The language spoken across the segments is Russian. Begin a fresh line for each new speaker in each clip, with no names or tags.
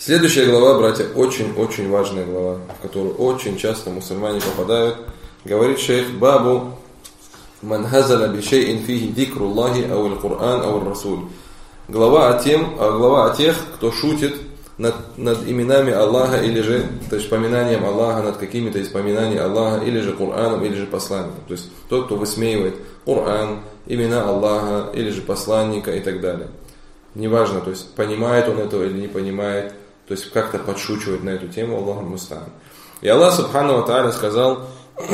Следующая глава, братья, очень-очень важная глава, в которую очень часто мусульмане попадают. Говорит шейх: бабу ман хазаля би шейин фихи дикруллахи ау аль-Кур'ан ау аль-Расуль. Глава о тех, кто шутит над именами Аллаха, или же, то есть поминанием Аллаха, над какими-то из поминаний Аллаха, или же Кур'аном, или же посланником. То есть тот, кто высмеивает Кур'ан, имена Аллаха, или же посланника и так далее. Неважно, то есть понимает он этого или не понимает, то есть как-то подшучивает на эту тему, Аллаху муста'ан. И Аллах субхану ва тааля сказал: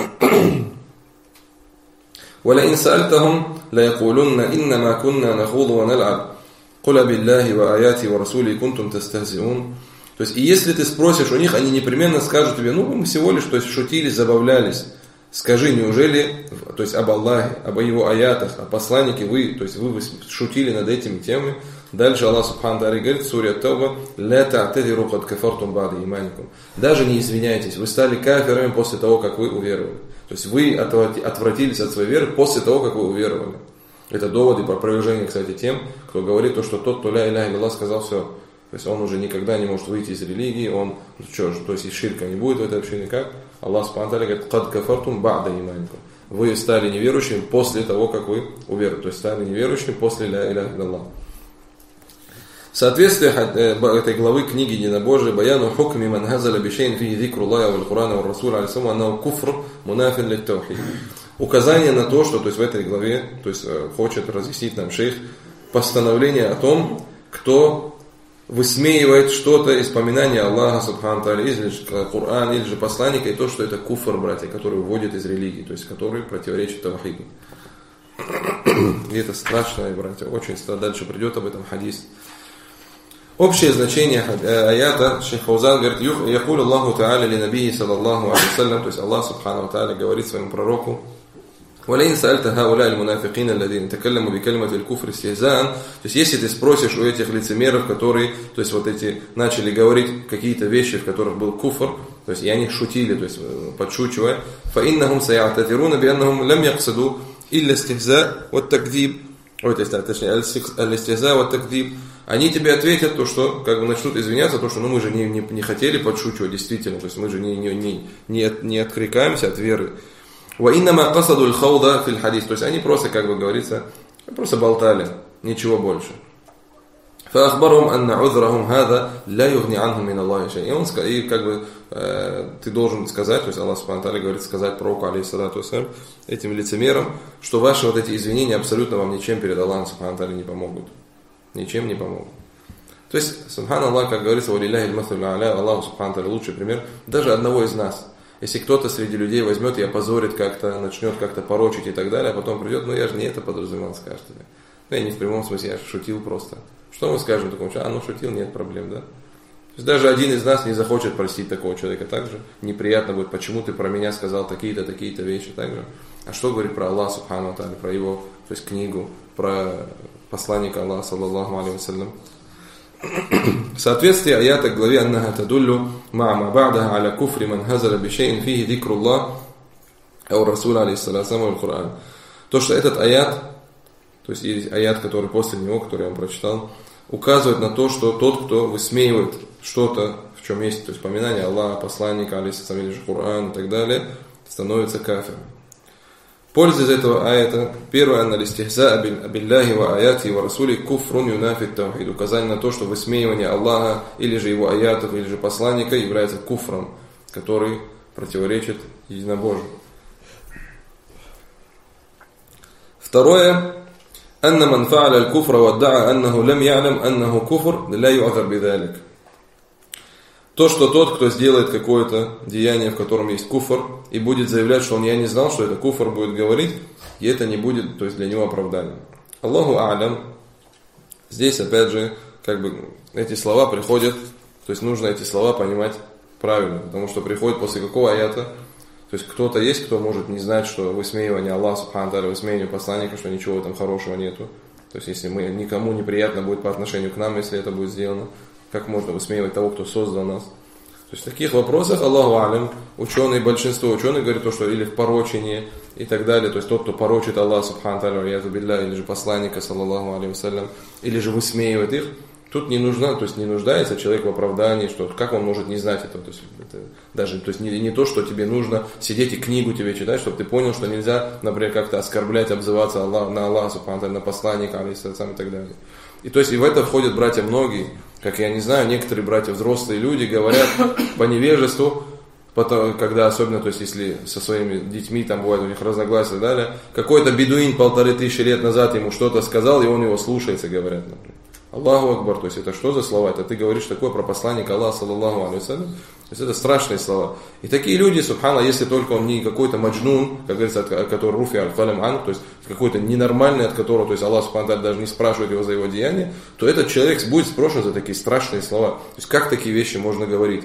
وَلَئِنْ سَأَلْتَهُمْ لَيَقُولُنَّ إِنَّمَا كُنَّا نَخُوضُ وَنَلْعَبُ قُلْ بِاللَّهِ وَآيَاتِهِ وَرَسُولِهِ كُنْتُمْ تَسْتَهْزِئُونَ. То есть, и если ты спросишь у них, они непременно скажут тебе: ну, мы всего лишь, то есть, шутили, забавлялись. Скажи, неужели, то есть, об Аллахе, об его аятах, о посланнике вы, то есть, вы шутили над этими темами? Дальше Аллах субхану тааля говорит в суре Ат-Тауба: «Ля та'тадиру кад кафартум ба'да иманикум». Даже не извиняйтесь, вы стали кафирами после того, как вы уверовали. То есть вы отвратились от своей веры после того, как вы уверовали. Это доводы по опровержению, кстати, тем, кто говорит то, что тот, кто ля иляха илlallah, сказал все. То есть он уже никогда не может выйти из религии, он, то есть и ширка не будет в этой общине, как? Аллах субхану тааля говорит: «Кад кафартум ба'да иманикум». Вы стали неверующими после того, как вы уверовали. То есть стали неверующими после ля иляха илlallah. Соответствие этой главы книги Единобожия: «Баяну хукми ман хазаля бишейн фихи дикруллахи валь Кур'ана валь Расуль алейхиссалам аннаху куфр мунафин лит таухид». Указание на то, что, то есть в этой главе, то есть хочет разъяснить нам шейх, постановление о том, кто высмеивает что-то из поминания Аллаха субхану тааля, или же Кур'ан, или же посланника, и то, что это куфр, братья, который выводит из религии, то есть который противоречит таухиду. И это страшно, братья, очень дальше придет об этом хадис. Общее значение аята, шейх Фаузан говорит: «Якулю Аллаху та'аля ли набии саллаллаху алейхи вассалям». То есть Аллах субхану ва та'аля говорит своему пророку: «Валейн са'альта хауля аль-мунафикина алладина такалламу би калимати аль-куфр истихзаан». То есть если ты спросишь у этих лицемеров, которые, то есть вот эти начали говорить какие-то вещи, в которых был куфр, то есть и они шутили, то есть подшучивая: «Фаиннахум са'ататируна би аннахум лам яксаду илля истихза ва такдиб». Точнее, аль-истихза ва такдиб. Они тебе ответят то, что как бы начнут извиняться, то, что мы же не хотели подшучивать, действительно, то есть мы же не откликаемся от веры. То есть они просто, как бы говорится, просто болтали, ничего больше. И как бы ты должен сказать, то есть Аллах субхану тааля говорит сказать пророку алейхиссалату вассалям, этим лицемерам, что ваши вот эти извинения абсолютно вам ничем перед Аллахом субхану тааля не помогут. Ничем не помогут. То есть, субханаллах, как говорится, валилляхи аль-масалю а'ля, Аллах субхану тааля лучший пример даже одного из нас. Если кто-то среди людей возьмет и опозорит как-то, начнет как-то порочить и так далее, а потом придет: ну я же не это подразумевал, скажет тебе. Ну я не в прямом смысле, я шутил просто. Что мы скажем такому человеку? Ну шутил, нет проблем, да? То есть даже один из нас не захочет простить такого человека также. Неприятно будет: почему ты про меня сказал такие-то вещи также. А что говорит про Аллах субхану тааля, про его, то есть книгу, про посланника Аллаха саллаллаху алейхи вассалям. В соответствии аята к главе: «Аннаха тадуллю ма'ма ба'даха аля куфри ман хазаля бишейн фихи дикруллах ау Расуль алейхиссалам валь Кур'ан». То, что этот аят, то есть есть аят, который после него, который я вам прочитал, указывает на то, что тот, кто высмеивает что-то, в чем есть, то есть поминание Аллаха, посланника алейхиссалам, или же Кур'ан и так далее, становится кафиром. Польза из этого аята: первое, анна листихза биллахи ва аяти ва расули куфрун юнафит таухид. Указание на то, что высмеивание Аллаха, или же его аятов, или же посланника является куфром, который противоречит единобожию. Второе, анна ман фа'аля аль-куфра ва адда'a аннаху лам я'лам аннаху куфр ла ю'азар бидалик. То, что тот, кто сделает какое-то деяние, в котором есть куфр, и будет заявлять, что я не знал, что это куфр, будет говорить, и это не будет, то есть для него оправданием. Аллаху а'лям. Здесь, опять же, как бы эти слова приходят, то есть нужно эти слова понимать правильно, потому что приходит после какого аята, то есть кто-то есть, кто может не знать, что высмеивание Аллаха субхану тааля, высмеивание посланника, что ничего там хорошего нету. То есть если никому неприятно будет по отношению к нам, если это будет сделано. Как можно высмеивать того, кто создал нас? То есть в таких вопросах Аллаху а'лям, ученые, большинство ученых говорят то, что или в порочении и так далее, то есть тот, кто порочит Аллаха субхану тааля, или же посланника саллаллаху алейхи вассалям, или же высмеивает их, Тут не нужна, то есть не нуждается человек в оправдании, что как он может не знать этого. То есть, это даже то есть не то, что тебе нужно сидеть и книгу тебе читать, чтобы ты понял, что нельзя, например, как-то оскорблять, обзываться на Аллаха, субхану, на посланника, алейхиссалям, и так далее. И то есть и в это входят братья многие, как я не знаю, некоторые братья, взрослые люди, говорят по невежеству, потом, когда особенно, то есть если со своими детьми там бывает у них разногласия и так далее, какой-то бедуин 1500 лет назад ему что-то сказал, и он его слушается, говорят, например. Аллаху Акбар, то есть это что за слова? Это ты говоришь такое про посланника Аллаха, саллаллаху алейхи вассалям. То есть это страшные слова. И такие люди, субхана, если только он не какой-то маджнун, как говорится, который руфи аль-калям ан, то есть какой-то ненормальный, от которого, то есть Аллах субхана даже не спрашивает его за его деяния, то этот человек будет спрошен за такие страшные слова. То есть как такие вещи можно говорить?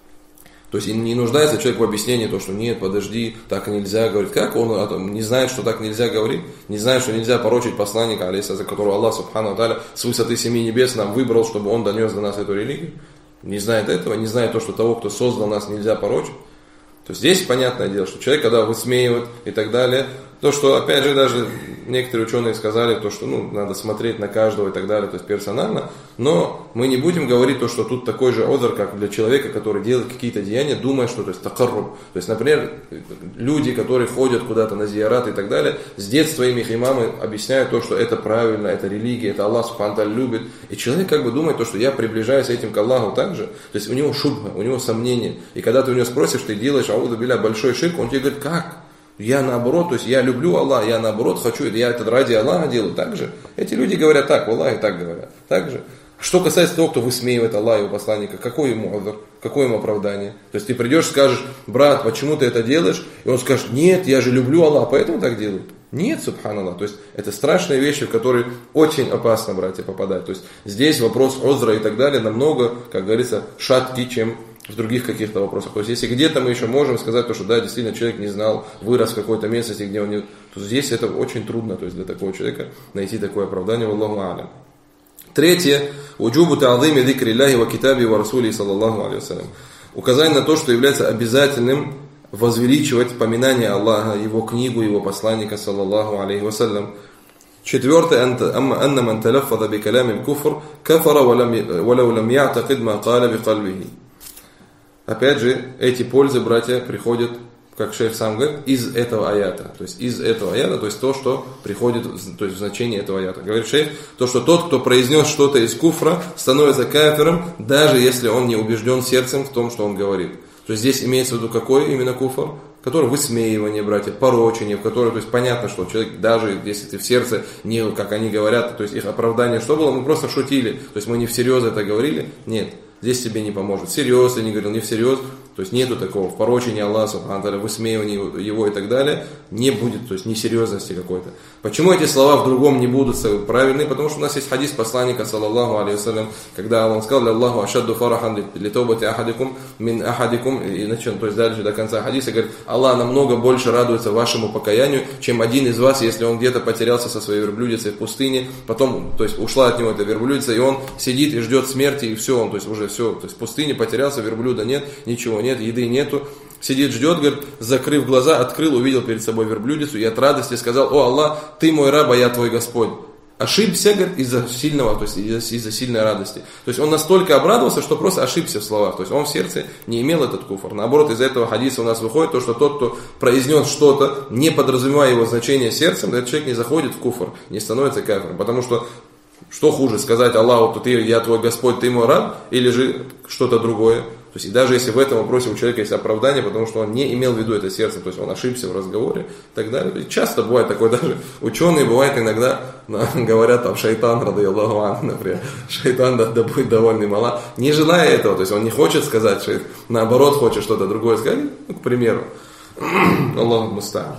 То есть не нуждается человек в объяснении, то, что нет, подожди, так нельзя говорить. Как он не знает, что так нельзя говорить? Не знает, что нельзя порочить посланника, алейхиссалям, за которого Аллах, субхану тааля, с высоты 7 небес нам выбрал, чтобы он донес до нас эту религию? Не знает этого, не знает то, что того, кто создал нас, нельзя порочить. То есть здесь понятное дело, что человек, когда высмеивает и так далее, то, что, опять же, даже некоторые ученые сказали, то, что надо смотреть на каждого и так далее, то есть персонально, но мы не будем говорить то, что тут такой же одр, как для человека, который делает какие-то деяния, думая, что, то есть, такарруб. То есть, например, люди, которые ходят куда-то на зиярат и так далее, с детства им их имамы объясняют то, что это правильно, это религия, это Аллах субхану тааля любит. И человек как бы думает то, что я приближаюсь этим к Аллаху также. То есть, у него шубха, у него сомнения. И когда ты у него спросишь, ты делаешь, аузу билля, большой ширк, он тебе говорит, как? Я наоборот, то есть я люблю Аллаха, я наоборот хочу, я это ради Аллаха делаю. Так же эти люди говорят так, Аллах и так говорят. Так же. Что касается того, кто высмеивает Аллаха и его посланника, какой ему азр, какое ему оправдание? То есть ты придешь, скажешь, брат, почему ты это делаешь? И он скажет, нет, я же люблю Аллаха, поэтому так делаю. Нет, субханаллах. То есть это страшные вещи, в которые очень опасно, братья, попадать. То есть здесь вопрос озра и так далее намного, как говорится, шаткий, чем в других каких-то вопросах. То есть если где-то мы еще можем сказать, то, что да, действительно человек не знал, вырос в какой-то местности, где он не... То здесь это очень трудно, то есть для такого человека найти такое оправдание. Валлаху а'лям. Третье. Уджубу та'зими зикри Аллахи ва китаби ва расули саллаллаху алейхи вассалям. Указание на то, что является обязательным возвеличивать поминание Аллаха, его книгу, его посланника саллаллаху алейхи вассалям. Четвертое. Анна ман талаффаза би калами аль-куфр кафара валау лам я'тақид ма каля би кальбихи. Опять же, эти пользы, братья, приходят, как шейх сам говорит, из этого аята. То есть из этого аята, то есть то, что приходит, то есть в значение этого аята. Говорит шейх, то, что тот, кто произнес что-то из куфра, становится кафиром, даже если он не убежден сердцем в том, что он говорит. То есть здесь имеется в виду какой именно куфр? Который высмеивание, братья, порочение, в которое, то есть понятно, что человек, даже если ты в сердце, не, как они говорят, то есть их оправдание, что было, мы просто шутили, то есть мы не всерьез это говорили, нет. Здесь тебе не поможет. Всерьез я не говорил, не всерьез. То есть нету такого в порочении Аллаха, субхану тааля, высмеивании его и так далее. Не будет, то есть несерьезности какой-то. Почему эти слова в другом не будут правильны? Потому что у нас есть хадис посланника, саллаллаху алейхи вассалям, когда он сказал, Аллаху ашадду фарахан литаубати ахадикум мин ахадикум, и начал, то есть дальше до конца хадиса, говорит, Аллах намного больше радуется вашему покаянию, чем один из вас, если он где-то потерялся со своей верблюдицей в пустыне, потом, то есть ушла от него эта верблюдица, и он сидит и ждет смерти, и все, он, то есть уже все, то есть в пустыне потерялся, верблюда нет, ничего нет, еды нету, сидит, ждет, говорит, закрыв глаза, открыл, увидел перед собой верблюдицу и от радости сказал, о Аллах, ты мой раб, а я твой Господь. Ошибся, говорит, из-за сильного, то есть из-за сильной радости. То есть он настолько обрадовался, что просто ошибся в словах. То есть он в сердце не имел этот куфр. Наоборот, из этого хадиса у нас выходит то, что тот, кто произнес что-то, не подразумевая его значение сердцем, этот человек не заходит в куфр, не становится кафиром. Потому что хуже, сказать Аллаху, то я твой Господь, ты мой раб, или же что-то другое. То есть и даже если в этом вопросе у человека есть оправдание, потому что он не имел в виду это сердце, то есть он ошибся в разговоре и так далее. И часто бывает такое, даже ученые бывает иногда говорят, там, шайтан, радайаллаху анху, например, шайтан да будет довольный мала, не желая этого, то есть он не хочет сказать, что наоборот хочет что-то другое сказать, к примеру. Аллаху муста'ан.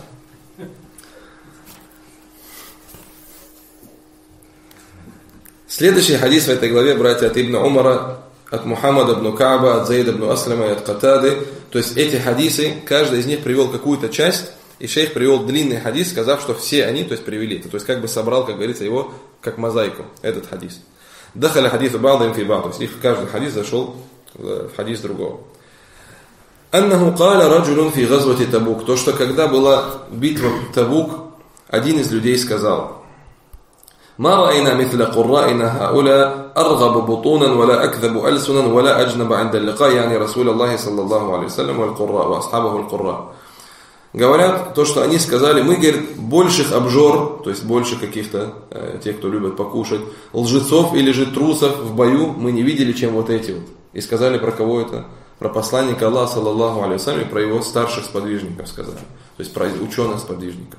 Следующий хадис в этой главе, братья, от Ибн Умара, от Мухаммада ибн Кааба, от Заида ибн Аслама и от Катады. То есть эти хадисы, каждый из них привел какую-то часть, и шейх привел длинный хадис, сказав, что все они, то есть привели это. То есть как бы собрал, как говорится, его как мозаику, этот хадис. Дахаля хадису ба'дахим фи ба'д. То есть их каждый хадис зашел в хадис другого. Аннаху каля раджулун фи газвати Табук. То, что когда была битва Табук, один из людей сказал, ما رأينا مثل قرائنا هؤلاء أرغب بطونا ولا أكذب ألسنا ولا أجنب عند اللقاء, يعني رسول الله саллаллаху алейхи вассалям والقراء وأصحابه القراء. Говорят, то, что они сказали, мы, говорит, больших обжор, то есть больше каких-то, тех, кто любит покушать, лжецов или же трусов в бою мы не видели, чем вот эти вот. И сказали про кого это? Про посланника Аллаха, саллаллаху алейхи вассалям, и про его старших сподвижников сказали. То есть про ученых-сподвижников.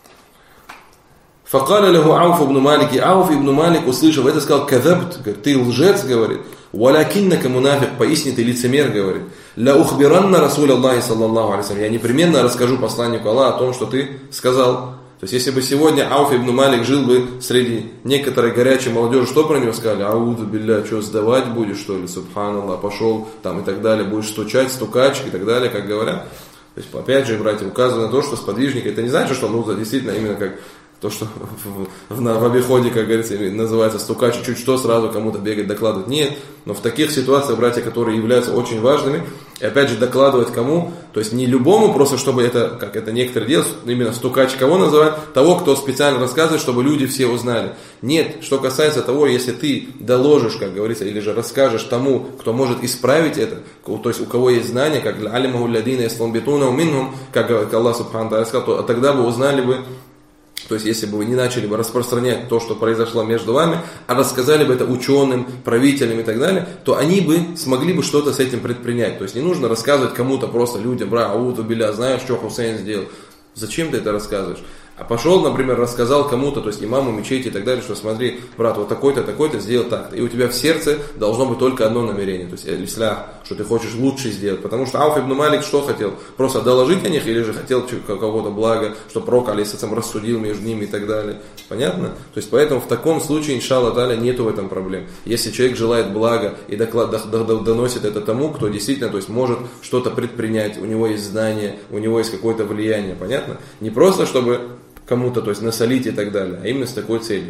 Факаля лаху Ауф ибн Малик, и Ауф ибн Малик, услышав это, сказал: «Кадабт», говорит, ты лжец, говорит, «Валякиннака мунафик», поистине ты лицемер, говорит, «Ля ухбиранна Расуль Аллахи, саллаллаху алейхи вассалям», я непременно расскажу посланнику Аллаха о том, что ты сказал. То есть, если бы сегодня Ауф ибн Малик жил бы среди некоторой горячей молодежи, что про него сказали? Ауду билля, что, сдавать будешь, что ли, субханаллах, пошел, там и так далее, будешь стучать, стукач и так далее, как говорят. То есть, опять же, братья, указано на то, что сподвижник, это не значит, что нужно действительно именно как то, что в обиходе, как говорится, называется стукач, чуть что сразу кому-то бегать, докладывать. Нет, но в таких ситуациях, братья, которые являются очень важными, и опять же докладывать кому, то есть не любому, просто чтобы это, как это некоторые делают, именно стукач кого называют, того, кто специально рассказывает, чтобы люди все узнали. Нет, что касается того, если ты доложишь, как говорится, или же расскажешь тому, кто может исправить это, то есть у кого есть знания, как алимаху лядина ясламбитуна уминхум, как Аллах субхану ва тааля сказал, то тогда бы узнали бы. То есть, если бы вы не начали бы распространять то, что произошло между вами, а рассказали бы это ученым, правителям и так далее, то они бы смогли бы что-то с этим предпринять. То есть, не нужно рассказывать кому-то просто людям, ауду биля, знаешь, что Хусейн сделал. Зачем ты это рассказываешь? А пошел, например, рассказал кому-то, то есть имаму мечети и так далее, что смотри, брат, вот такой-то сделал так-то. И у тебя в сердце должно быть только одно намерение, то есть ислях, что ты хочешь лучше сделать. Потому что Ауф ибн Малик что хотел? Просто доложить о них или же хотел какого-то блага, что пророк алейхиссалям рассудил между ними и так далее. Понятно? То есть поэтому в таком случае, иншаллах та'аля, нету в этом проблем. Если человек желает блага и доносит это тому, кто действительно, то есть может что-то предпринять, у него есть знания, у него есть какое-то влияние, понятно? Не просто чтобы кому-то, то есть насолить и так далее, а именно с такой целью.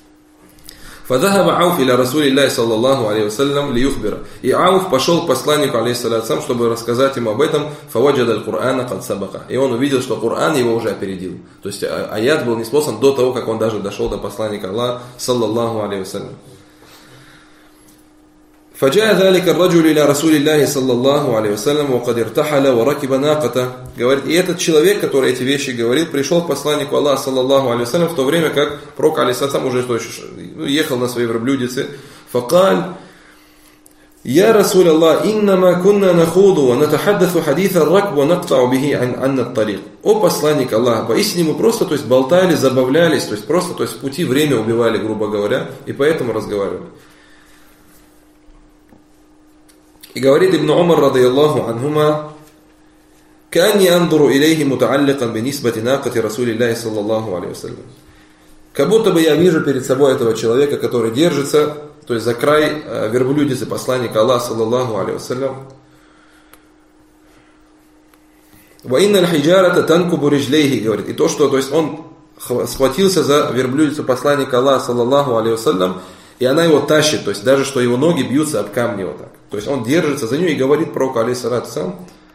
فذهب عوف إلى رسول الله صلى الله عليه وسلم ليخبره. И Ауф пошел к посланнику, алейхиссалям, чтобы рассказать ему об этом. فوجد القرآن قد سبق. И он увидел, что Коран его уже опередил. То есть аят был ниспослан до того, как он даже дошел до посланника Аллаха, саллаллаху алейхи вассалям. فجاء ذلك الرجل إلى رسول الله صلى الله عليه وسلم وقد ارتحل وركب ناقته. Говорит, и этот человек, который эти вещи говорил, пришел к посланнику Аллаха, саллаллаху алейхи вассалям, в то время как пророк алейхиссалям уже ехал на своей верблюдице. فقال: يا رسول الله إنما كنا نخوض ونتحدث حديث الركب ونقطع به عن الطريق. О посланник Аллаха, поистине мы просто, то есть болтали, забавлялись, то есть просто, то есть в пути время убивали, грубо говоря, и поэтому разговаривали. И говорит Ибн Умар, радийаллаху анхума: «Каанни андуру илейхи мутаалликан бинисбати накати Расулиллахи саллаллаху алейхи вассалям». Как будто бы я вижу перед собой этого человека, который держится, то есть за край верблюдицы посланника Аллаха, саллаллаху алейхи вассалям. «Ва инна аль-хиджарата танкубу риджлейхи», говорит, и то, что, то есть он схватился за верблюдицу посланника Аллаха, саллаллаху алейхи вассалям, и она его тащит, то есть даже что его ноги бьются об камни вот так. То есть он держится за нее и говорит пророку алейхиссалату вассалям.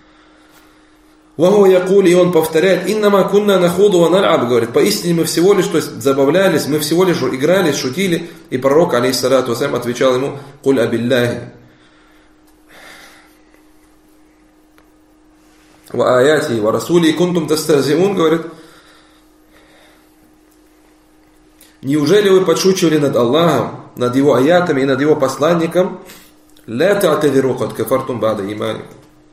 Ваху якули, и он повторяет: «Иннама кунна нахуду ва наль'аб», говорит, поистине мы всего лишь, то есть забавлялись, мы всего лишь играли, шутили. И пророк алейхиссалату вассалям отвечал ему: «Куль абилляхи ва аяти ва расули кунтум тастахзиун», говорит, неужели вы подшучивали над Аллахом, над его аятами и над его посланником? «Ля та'тадиру кад кафартум ба'да иманикум».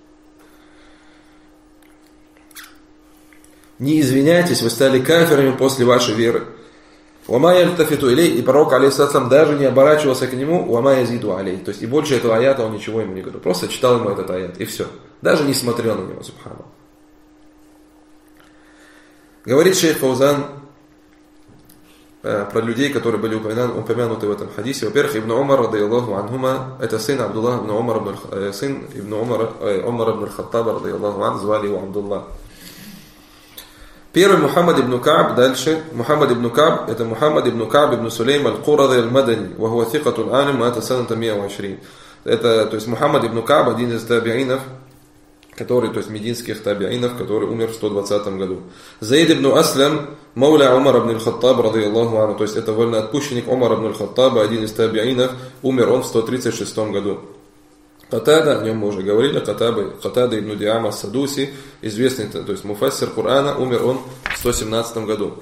Не извиняйтесь, вы стали кафирами после вашей веры. «Вама яльтафиту илей», и пророк алейхиссалам даже не оборачивался к нему. «Вама язиду алей», то есть и больше этого аята он ничего ему не говорил, просто читал ему этот аят и все, даже не смотрел на него, субханаллах. Говорит шейх Фаузан про людей, которые были упомянуты в этом хадисе. Во-первых, Ибн Умар, радийаллаху анхума, это сын Абдуллах ибн Умар, сын Ибн Умар ибн Хаттаба, радийаллаху ан, звали его Абдуллах. Первый Мухаммад ибн Кааб, дальше Мухаммад ибн Кааб, это Мухаммад ибн Кааб ибн Сулейм аль-Куради аль-Мадани, ва хуа thикатун алим, ма ата саната 120. Это, то есть Мухаммад ибн Кааб, один из табиинов, который, то есть мединских табиинов, который умер в 120 году. Заид ибн Аслям, мауля Умар ибн аль-Хаттаб, радийаллаху анху, то есть это вольноотпущенник Умар ибн аль-Хаттаба, один из табиинов, умер он в 136 году. Катада, о нем мы уже говорили, Катада ибн Диама Садуси, известный, то есть муфассир Корана, умер он в 117 году.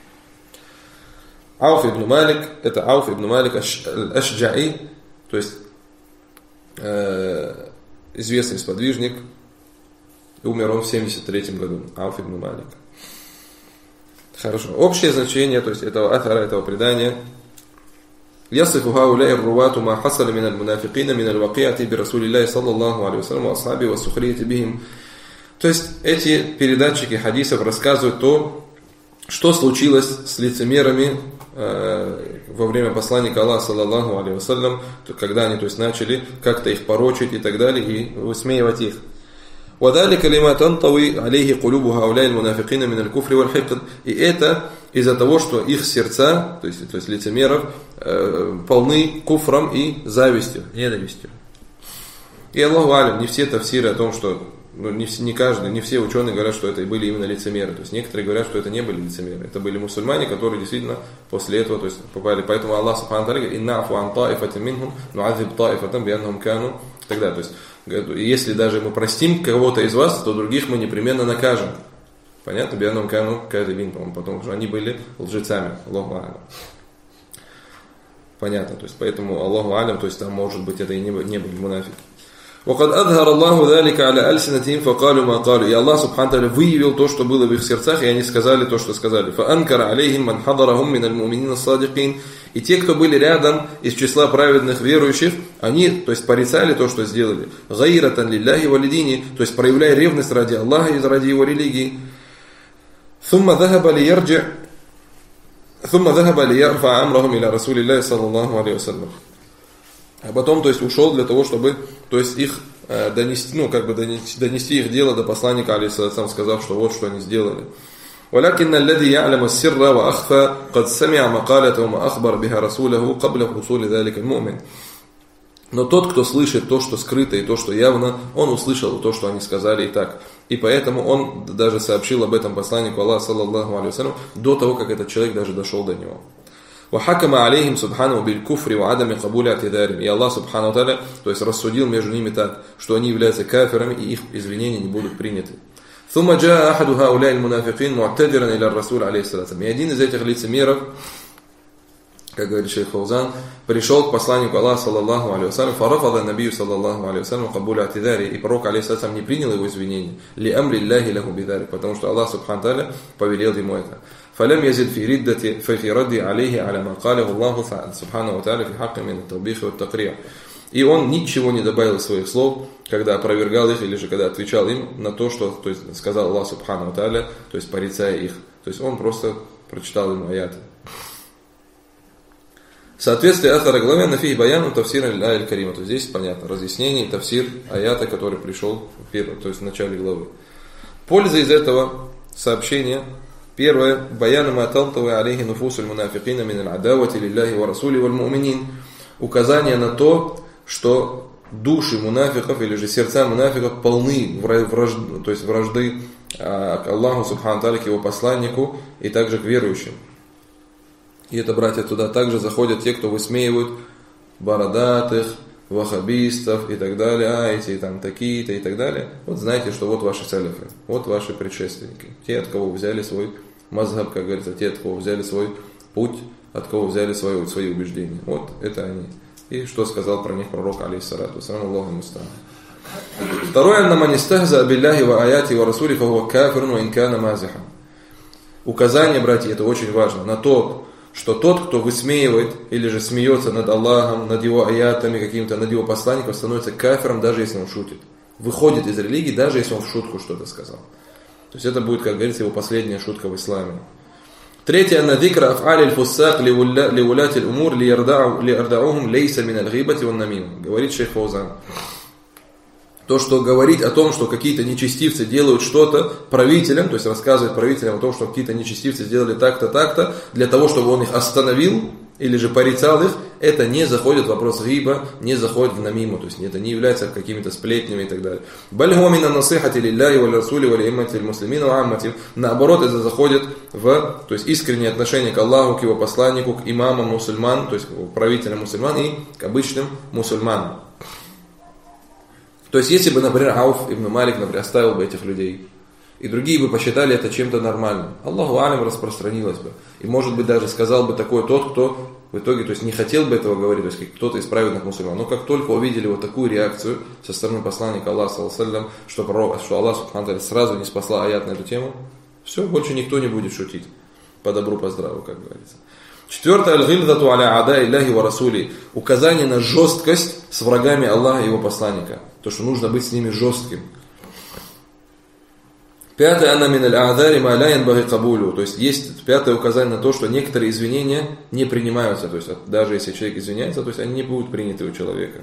Ауф ибн Малик, это Ауф ибн Малик Аш-Ашджаи, то есть известный сподвижник, умер он в 73 году, Ауф ибн Малик. Хорошо. Общее значение, то есть этого атара, этого предания. يصف هؤلاء الرواة ما حصل من المنافقين من الواقعة برسول الله صلى الله عليه وسلم وأصحابه والسخرية بهم. То есть эти передатчики хадисов рассказывают то, что случилось с лицемерами во время посланника Аллаха саллаллаху алейхи вассалям, когда они, то есть, начали как-то их порочить и так далее и высмеивать их. وذلك لما تنطوي عليه قلوب هؤلاء المنافقين من الكفر والحقد. И это из-за того, что их сердца, то есть лицемеров, полны куфром и завистью, ненавистью. И Аллаху алям, не все тафсиры о том, что не все ученые говорят, что это были именно лицемеры. То есть некоторые говорят, что это не были лицемеры. Это были мусульмане, которые действительно после этого, то есть, попали. Поэтому Аллах субхану ва тааля говорит: «Инна афу ан таифатин минхум, нуазиб таифатан бианнахум кану». Тогда, то есть, если даже мы простим кого-то из вас, то других мы непременно накажем. Понятно? Бианнахум кану кадибин, по-моему, потому что они были лжецами. Аллаху алям. Понятно, то есть, поэтому Аллаху алям, то есть, там, может быть, это и не были мунафики. وقد أظهر الله ذلك على ألسنتهم فقالوا ما قالوا. И Аллах субхану ва тааля выявил то, что было в их сердцах, и они сказали то, что сказали. فأنكر عليهم من حضرهم من المؤمنين الصادقين. И те, кто были рядом из числа праведных верующих, они, то есть, порицали то, что сделали. غيرة لله ولدينه, то есть, проявляя ревность ради Аллаха и ради его религии. ثم ذهب ليرفع أمرهم إلى رسول الله صلى الله عليه وسلم. А потом, то есть, ушел для того, чтобы, то есть, их донести их дело до посланника, алейхиссалям, сказав, что вот что они сделали. ولكن الذي يعلم السر وأخفى قد سمع مقالته وما أخبر بها رسوله قبل حصول ذلك المؤمن. Но тот, кто слышит то, что скрыто и то, что явно, он услышал то, что они сказали и так. И поэтому он даже сообщил об этом посланнику Аллаха, саллаллаху алейхи вассалям, до того, как этот человек даже дошел до него. وحكم عليهم سبحانه بالكفر وعدم قبول اعتذارهم. И Аллах субхану ва тааля, то есть, рассудил между ними так, что они являются кафирами и их извинения не будут приняты. ثم جاء أحد هؤلاء المنافقين معتذرا إلى الرسول عليه الصلاة والسلام. И один из этих лицемеров, как говорит шейх Фаузан, пришел к посланнику Аллаха, саллаллаху алейхи вассалям, فرفض النبي صلى الله عليه وسلم قبول اعتذاره. И пророк, алейхиссалям, не принял его извинения. لأمر الله له بذلك. Потому что Аллах субхану ва тааля повелел ему это. فلم يزد في رد عليه على ما قاله الله سبحانه وتعالى في حق من التوبيخ والتقريع. И он ничего не добавил из своих слов, когда опровергал их, или же когда отвечал им на то, что, то есть, сказал Аллах субхану ва тааля, то есть, порицая их. То есть он просто прочитал им аяты. Соответствие атара главе нафи баяну тафсир аль-карима. То есть здесь понятно разъяснение, тафсир аята, который пришел то есть в начале главы. Польза из этого сообщения. Первое. Баяну ма талтава алейхи нуфусуль мунафикина мин аль-адавати лилляхи ва расули валь му'минин. Указание на то, что души мунафиков или же сердца мунафиков полны вражды к Аллаху субхану ва тааля, к его посланнику и также к верующим. И это, братья, туда также заходят те, кто высмеивают бородатых, ваххабистов и так далее, эти там такие-то и так далее. Вот знаете, что вот ваши салифы, вот ваши предшественники, те, от кого взяли свой мазхаб, как говорится, те, от кого взяли свой путь, от кого взяли свои убеждения. Вот это они. И что сказал про них пророк, алейхиссалату вассалям, Аллаху муста'ан. Второе, на манистахза билляхи ва аяти ва расули фахуа кафирун ва инкана мазиха. Указание, братья, это очень важно, на то, что тот, кто высмеивает или же смеется над Аллахом, над его аятами каким-то, над его посланником, становится кафиром, даже если он шутит. Выходит из религии, даже если он в шутку что-то сказал. То есть это будет, как говорится, его последняя шутка в исламе. Третье, анна дикра аф'али аль-фуссак лиуляти аль-умур лиярдаухум лейса мин аль-гибати ван намим. Говорит шейх Фаузан. То, что говорить о том, что какие-то нечестивцы делают что-то правителям, то есть рассказывать правителям о том, что какие-то нечестивцы сделали так-то, так-то, для того, чтобы он их остановил или же порицал их, это не заходит в вопрос гиба, не заходит в намиму, то есть это не является какими-то сплетнями и так далее. Бальгомина насихати лилляхи ва расули ва лииммати муслимина ва аммати. Наоборот, это заходит в, то есть искреннее отношение к Аллаху, к его посланнику, к имамам мусульман, то есть к правителям мусульман и к обычным мусульманам. То есть если бы, например, Ауф ибн Малик, например, оставил бы этих людей, и другие бы посчитали это чем-то нормальным, Аллаху алям распространилось бы. И может быть даже сказал бы такой тот, кто в итоге, то есть не хотел бы этого говорить, то есть кто-то из праведных мусульман. Но как только увидели вот такую реакцию со стороны посланника Аллаха, что Аллах субхану сразу не спасла аят на эту тему, все, больше никто не будет шутить. По добру, по здраву, как говорится. Четвертое, аль-гильзату аля адай Аллахи ва расули. Указание на жесткость с врагами Аллаха и его посланника. То, что нужно быть с ними жестким. Пятое, анна мин аль-а'дари ма ла янбагhi кабулю. То есть есть пятое указание на то, что некоторые извинения не принимаются. То есть даже если человек извиняется, то есть они не будут приняты у человека.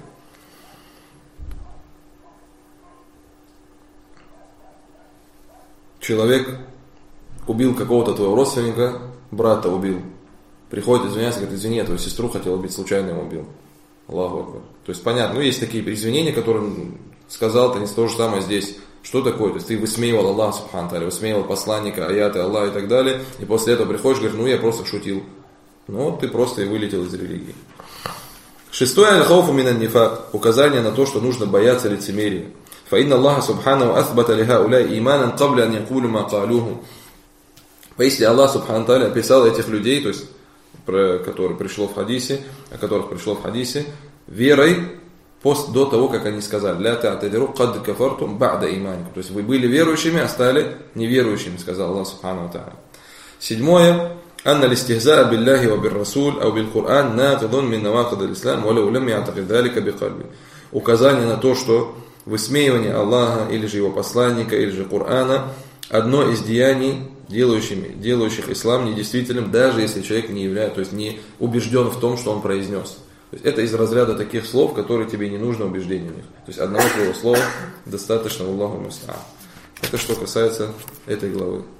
Человек убил какого-то твоего родственника, брата убил. Приходит, извиняется, говорит, извини, я твою сестру хотел убить, случайно его убил. Аллаху акбар. То есть понятно, ну есть такие извинения, которые сказал, это не то же самое здесь. Что такое? То есть ты высмеивал Аллаха субхану тааля, высмеивал посланника, аяты Аллаха и так далее, и после этого приходишь, говоришь, ну я просто шутил. Ну ты просто и вылетел из религии. Шестое, аль-хауфу минан нифак, указание на то, что нужно бояться лицемерия. Фаинна Аллаха субхану асбата лиха уляй иманан кабля ан якулю ма калюху. Если Аллах субхану тааля описал этих людей, то есть о которых пришло в хадисе, верой до того, как они сказали, ля та'тадиру кад кафартум ба'да иманикум. То есть вы были верующими, а стали неверующими, сказал Аллах субхану ва тааля. Седьмое, анна листихзаа билляхи ва бир-расуль ау бил-Кур'ан нақидун мин навақид аль-ислам ва лау лам я'тақид залика бикальби. Указание на то, что высмеивание Аллаха или же его посланника, или же Кур'ана одно из деяний, делающих ислам недействительным, даже если человек не является, то есть не убежден в том, что он произнес. То есть это из разряда таких слов, которые тебе не нужно убеждения в них. То есть одного твоего слова достаточно, Аллаху муста'ан. Это что касается этой главы.